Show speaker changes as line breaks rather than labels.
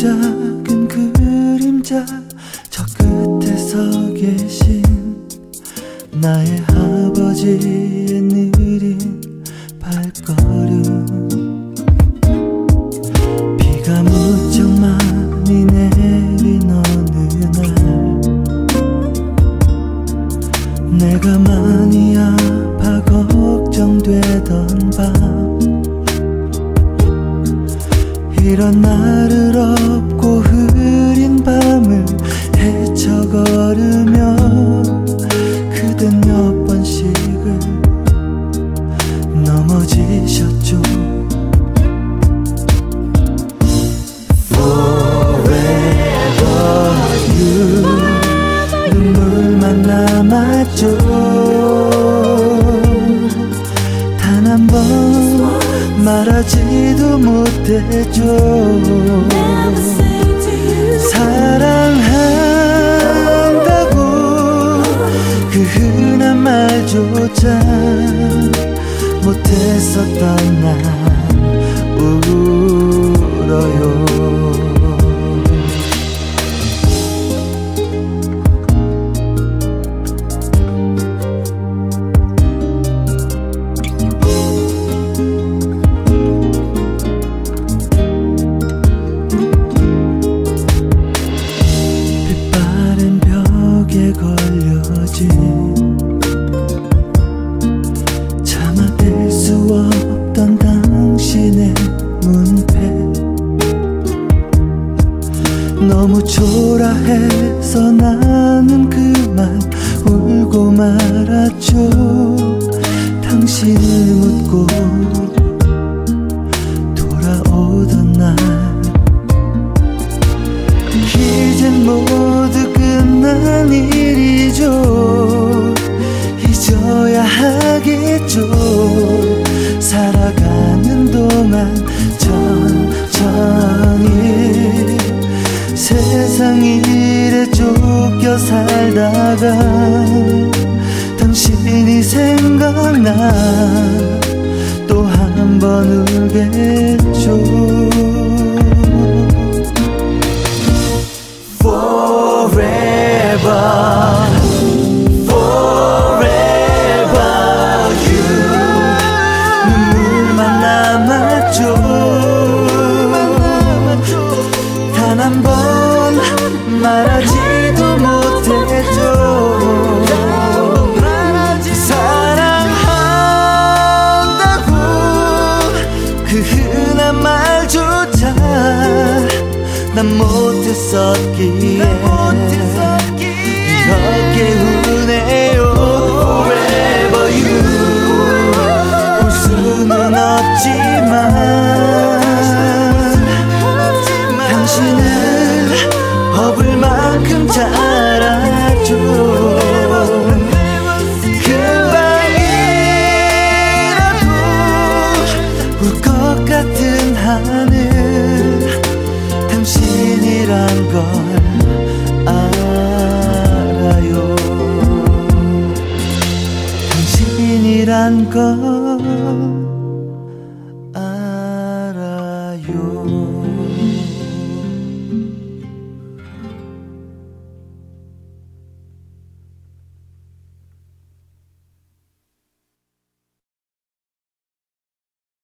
작은 그림자 저 끝에 서 계신 나의 아버지의 느린 발걸음 비가 무척 많이 내린 어느 날 내가 많이 아파 걱정되던 밤 이런 나를 업고 흐린 밤을 헤쳐 걸으며 그댄 몇 번씩을 넘어지셨죠. Forever you 눈물만 남았죠. 단 한 번 말하지도 못했죠. 사랑한다고 그 흔한 말조차 못했었던 난 울어요. 걸려진 참아낼 수 없던 당신의 문패 너무 초라해서 나는 그만 울고 말았죠. 당신을 묻고 돌아오던 날 이젠 모두 끝난 일이죠. 잊어야 하겠죠. 살아가는 동안 천천히 세상 일에 쫓겨 살다가 당신이 생각나 또 한 번 울겠죠. Forever, forever you 눈물만 남았죠. 단 한 번 말하지도 못했죠. 사랑한다고 그 흔한 말조차 난 못했었기에 이렇게 우네요. Forever you 볼 수는 없지만 당신을 업을 만큼 잘 알죠. 금방이라도 울 것 같은 하늘 당신이란 걸 알아요. 당신이란 걸